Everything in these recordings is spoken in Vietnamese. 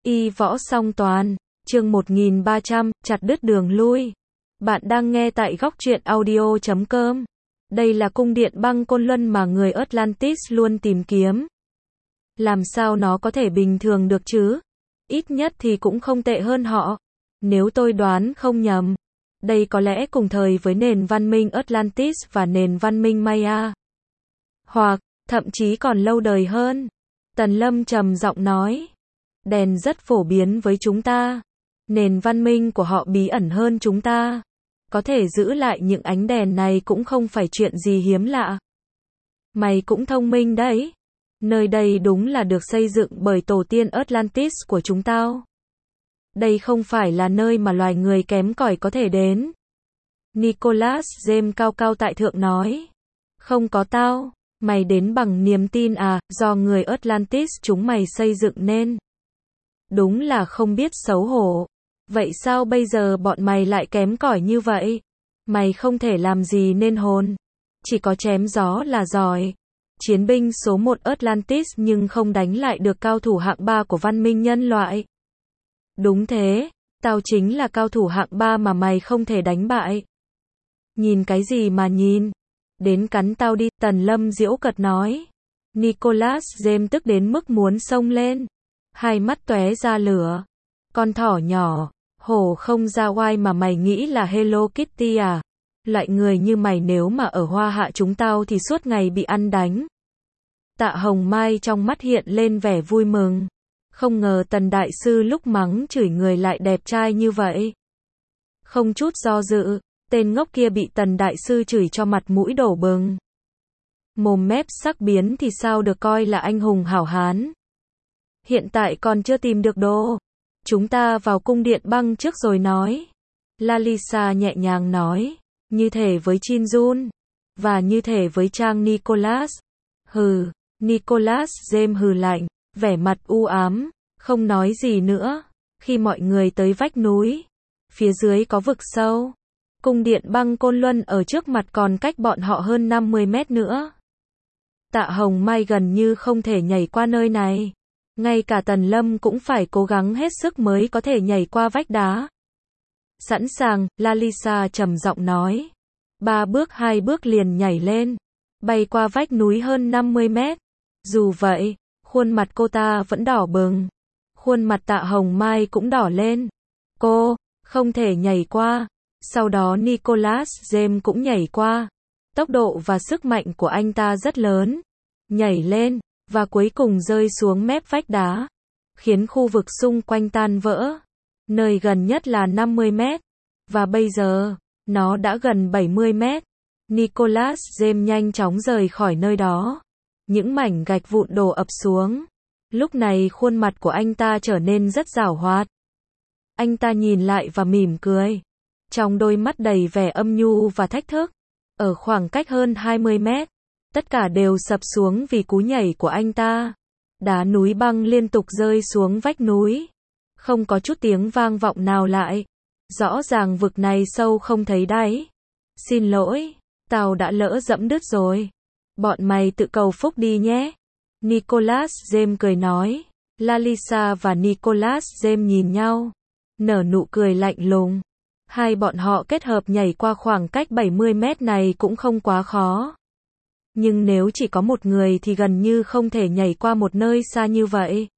Y võ song toàn, chương 1300, chặt đứt đường lui. Bạn đang nghe tại góc truyện audio.com. Đây là cung điện băng Côn Luân mà người Atlantis luôn tìm kiếm. Làm sao nó có thể bình thường được chứ? Ít nhất thì cũng không tệ hơn họ. Nếu tôi đoán không nhầm, đây có lẽ cùng thời với nền văn minh Atlantis và nền văn minh Maya. Hoặc, thậm chí còn lâu đời hơn. Tần Lâm trầm giọng nói. Đèn rất phổ biến với chúng ta. Nền văn minh của họ bí ẩn hơn chúng ta. Có thể giữ lại những ánh đèn này cũng không phải chuyện gì hiếm lạ. Mày cũng thông minh đấy. Nơi đây đúng là được xây dựng bởi tổ tiên Atlantis của chúng tao. Đây không phải là nơi mà loài người kém cỏi có thể đến. Nicholas James cao cao tại thượng nói. Không có tao. Mày đến bằng niềm tin à, do người Atlantis chúng mày xây dựng nên. Đúng là không biết xấu hổ. Vậy sao bây giờ bọn mày lại kém cỏi như vậy? Mày không thể làm gì nên hồn. Chỉ có chém gió là giỏi. Chiến binh số 1 Atlantis nhưng không đánh lại được cao thủ hạng 3 của văn minh nhân loại. Đúng thế, tao chính là cao thủ hạng 3 mà mày không thể đánh bại. Nhìn cái gì mà nhìn? Đến cắn tao đi, Tần Lâm giễu cợt nói. Nicholas James tức đến mức muốn xông lên. Hai mắt tóe ra lửa. Con thỏ nhỏ, hổ không ra oai mà mày nghĩ là Hello Kitty à? Loại người như mày nếu mà ở Hoa Hạ chúng tao thì suốt ngày bị ăn đánh. Tạ Hồng Mai trong mắt hiện lên vẻ vui mừng. Không ngờ Tần Đại Sư lúc mắng chửi người lại đẹp trai như vậy. Không chút do dự, tên ngốc kia bị Tần Đại Sư chửi cho mặt mũi đổ bừng. Mồm mép sắc biến thì sao được coi là anh hùng hảo hán. Hiện tại còn chưa tìm được đồ. Chúng ta vào cung điện băng trước rồi nói. Lalisa nhẹ nhàng nói. Như thể với Chin Jun. Và như thể với Trang Nicholas. Hừ. Nicholas James hừ lạnh. Vẻ mặt u ám. Không nói gì nữa. Khi mọi người tới vách núi. Phía dưới có vực sâu. Cung điện băng Côn Luân ở trước mặt còn cách bọn họ hơn 50 mét nữa. Tạ Hồng Mai gần như không thể nhảy qua nơi này. Ngay cả Tần Lâm cũng phải cố gắng hết sức mới có thể nhảy qua vách đá. Sẵn sàng, Lalisa trầm giọng nói. 3 bước 2 bước liền nhảy lên. Bay qua vách núi hơn 50 mét. Dù vậy, khuôn mặt cô ta vẫn đỏ bừng. Khuôn mặt Tạ Hồng Mai cũng đỏ lên. Cô, không thể nhảy qua. Sau đó Nicholas James cũng nhảy qua. Tốc độ và sức mạnh của anh ta rất lớn. Nhảy lên. Và cuối cùng rơi xuống mép vách đá, khiến khu vực xung quanh tan vỡ. Nơi gần nhất là 50 mét, và bây giờ, nó đã gần 70 mét. Nicholas James nhanh chóng rời khỏi nơi đó. Những mảnh gạch vụn đổ ập xuống. Lúc này khuôn mặt của anh ta trở nên rất giảo hoạt. Anh ta nhìn lại và mỉm cười. Trong đôi mắt đầy vẻ âm nhu và thách thức. Ở khoảng cách hơn 20 mét. Tất cả đều sập xuống vì cú nhảy của anh ta. Đá núi băng liên tục rơi xuống vách núi. Không có chút tiếng vang vọng nào lại. Rõ ràng vực này sâu không thấy đáy. Xin lỗi, tao đã lỡ dẫm đứt rồi. Bọn mày tự cầu phúc đi nhé. Nicholas James cười nói. Lalisa và Nicholas James nhìn nhau. Nở nụ cười lạnh lùng. Hai bọn họ kết hợp nhảy qua khoảng cách 70 mét này cũng không quá khó. Nhưng nếu chỉ có một người thì gần như không thể nhảy qua một nơi xa như vậy.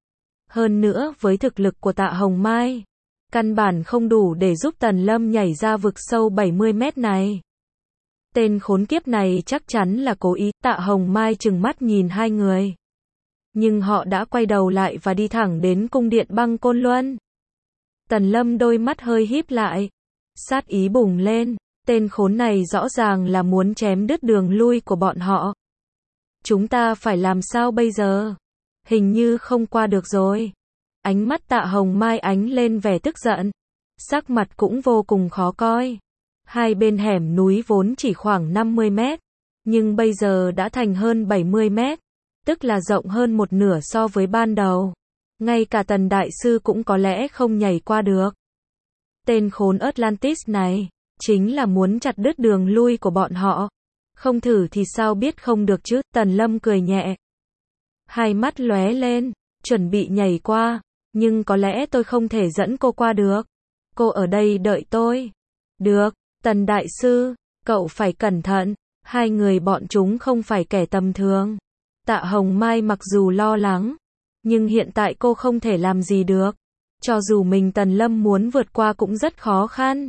Hơn nữa với thực lực của Tạ Hồng Mai, căn bản không đủ để giúp Tần Lâm nhảy ra vực sâu 70 mét này. Tên khốn kiếp này chắc chắn là cố ý. Tạ Hồng Mai trừng mắt nhìn hai người. Nhưng họ đã quay đầu lại và đi thẳng đến cung điện băng Côn Luân. Tần Lâm đôi mắt hơi híp lại. Sát ý bùng lên. Tên khốn này rõ ràng là muốn chém đứt đường lui của bọn họ. Chúng ta phải làm sao bây giờ? Hình như không qua được rồi. Ánh mắt Tạ Hồng Mai ánh lên vẻ tức giận. Sắc mặt cũng vô cùng khó coi. Hai bên hẻm núi vốn chỉ khoảng 50 mét. Nhưng bây giờ đã thành hơn 70 mét. Tức là rộng hơn một nửa so với ban đầu. Ngay cả Tần Đại Sư cũng có lẽ không nhảy qua được. Tên khốn Atlantis này. Chính là muốn chặt đứt đường lui của bọn họ. Không thử thì sao biết không được chứ, Tần Lâm cười nhẹ. Hai mắt lóe lên, chuẩn bị nhảy qua. Nhưng có lẽ tôi không thể dẫn cô qua được. Cô ở đây đợi tôi. Được, Tần đại sư, cậu phải cẩn thận, hai người bọn chúng không phải kẻ tầm thường. Tạ Hồng Mai mặc dù lo lắng, nhưng hiện tại cô không thể làm gì được. Cho dù mình Tần Lâm muốn vượt qua cũng rất khó khăn.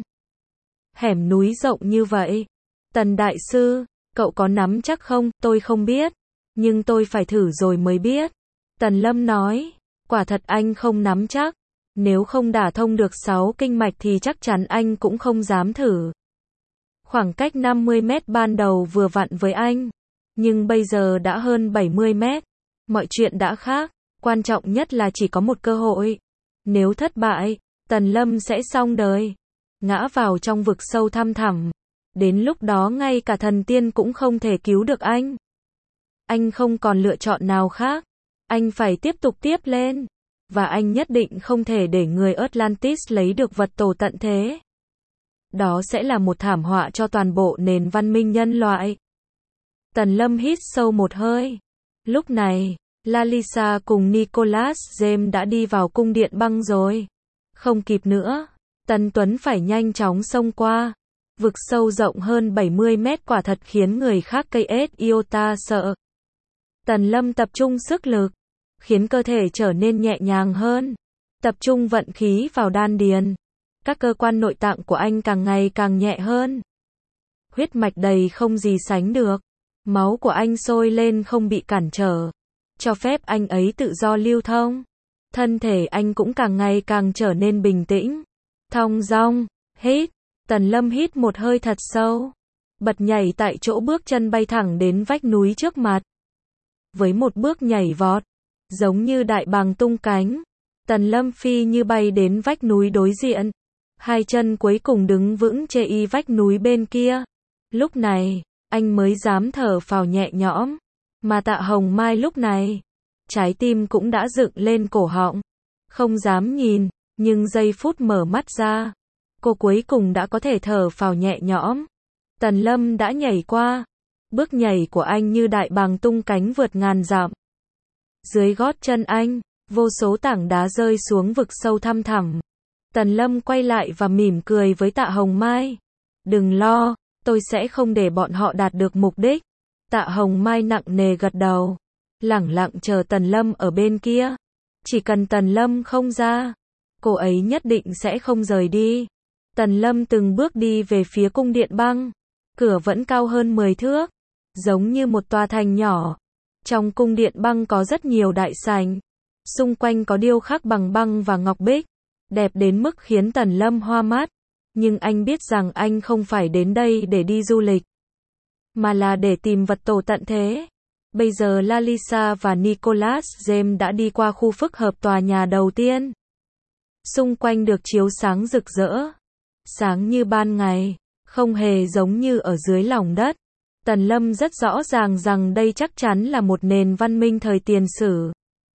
Hẻm núi rộng như vậy. Tần đại sư, cậu có nắm chắc không? Tôi không biết. Nhưng tôi phải thử rồi mới biết. Tần Lâm nói, quả thật anh không nắm chắc. Nếu không đả thông được 6 kinh mạch thì chắc chắn anh cũng không dám thử. Khoảng cách 50 mét ban đầu vừa vặn với anh. Nhưng bây giờ đã hơn 70 mét. Mọi chuyện đã khác. Quan trọng nhất là chỉ có một cơ hội. Nếu thất bại, Tần Lâm sẽ xong đời. Ngã vào trong vực sâu thăm thẳm. Đến lúc đó ngay cả thần tiên cũng không thể cứu được anh. Anh không còn lựa chọn nào khác. Anh phải tiếp tục tiếp lên. Và anh nhất định không thể để người Atlantis lấy được vật tổ tận thế. Đó sẽ là một thảm họa cho toàn bộ nền văn minh nhân loại. Tần Lâm hít sâu một hơi. Lúc này, Lalisa cùng Nicholas James đã đi vào cung điện băng rồi. Không kịp nữa, Tần Tuấn phải nhanh chóng xông qua. Vực sâu rộng hơn 70 mét quả thật khiến người khác cây iota sợ. Tần Lâm tập trung sức lực, khiến cơ thể trở nên nhẹ nhàng hơn. Tập trung vận khí vào đan điền. Các cơ quan nội tạng của anh càng ngày càng nhẹ hơn. Huyết mạch đầy không gì sánh được. Máu của anh sôi lên không bị cản trở. Cho phép anh ấy tự do lưu thông. Thân thể anh cũng càng ngày càng trở nên bình tĩnh. Thong dong, hít. Tần Lâm hít một hơi thật sâu. Bật nhảy tại chỗ bước chân bay thẳng đến vách núi trước mặt. Với một bước nhảy vọt, giống như đại bàng tung cánh. Tần Lâm phi như bay đến vách núi đối diện. Hai chân cuối cùng đứng vững trên vách núi bên kia. Lúc này, anh mới dám thở phào nhẹ nhõm. Mà Tạ Hồng Mai lúc này, trái tim cũng đã dựng lên cổ họng. Không dám nhìn, nhưng giây phút mở mắt ra, cô cuối cùng đã có thể thở phào nhẹ nhõm. Tần Lâm đã nhảy qua. Bước nhảy của anh như đại bàng tung cánh vượt ngàn dặm. Dưới gót chân anh, vô số tảng đá rơi xuống vực sâu thăm thẳm. Tần Lâm quay lại và mỉm cười với Tạ Hồng Mai. Đừng lo, tôi sẽ không để bọn họ đạt được mục đích. Tạ Hồng Mai nặng nề gật đầu. Lẳng lặng chờ Tần Lâm ở bên kia. Chỉ cần Tần Lâm không ra, cô ấy nhất định sẽ không rời đi. Tần Lâm từng bước đi về phía cung điện băng. Cửa vẫn cao hơn 10 thước. Giống như một tòa thành nhỏ. Trong cung điện băng có rất nhiều đại sảnh. Xung quanh có điêu khắc bằng băng và ngọc bích. Đẹp đến mức khiến Tần Lâm hoa mắt. Nhưng anh biết rằng anh không phải đến đây để đi du lịch. Mà là để tìm vật tổ tận thế. Bây giờ Lalisa và Nicholas James đã đi qua khu phức hợp tòa nhà đầu tiên. Xung quanh được chiếu sáng rực rỡ. Sáng như ban ngày. Không hề giống như ở dưới lòng đất. Tần Lâm rất rõ ràng rằng đây chắc chắn là một nền văn minh thời tiền sử.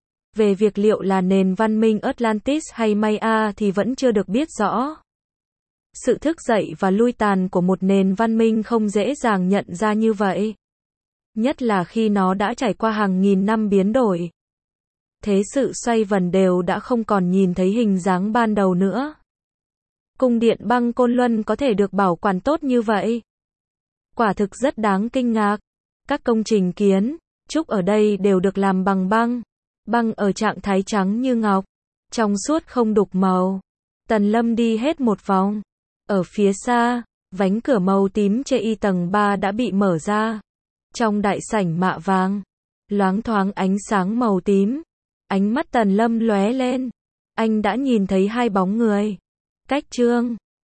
Về việc liệu là nền văn minh Atlantis hay Maya thì vẫn chưa được biết rõ. Sự thức dậy và lui tàn của một nền văn minh không dễ dàng nhận ra như vậy. Nhất là khi nó đã trải qua hàng nghìn năm biến đổi. Thế sự xoay vần đều đã không còn nhìn thấy hình dáng ban đầu nữa. Cung điện băng Côn Luân có thể được bảo quản tốt như vậy. Quả thực rất đáng kinh ngạc. Các công trình kiến trúc ở đây đều được làm bằng băng. Băng ở trạng thái trắng như ngọc. Trong suốt không đục màu. Tần Lâm đi hết một vòng. Ở phía xa, vánh cửa màu tím trên tầng 3 đã bị mở ra. Trong đại sảnh mạ vàng, loáng thoáng ánh sáng màu tím. Ánh mắt Tần Lâm lóe lên. Anh đã nhìn thấy hai bóng người. Cách Trương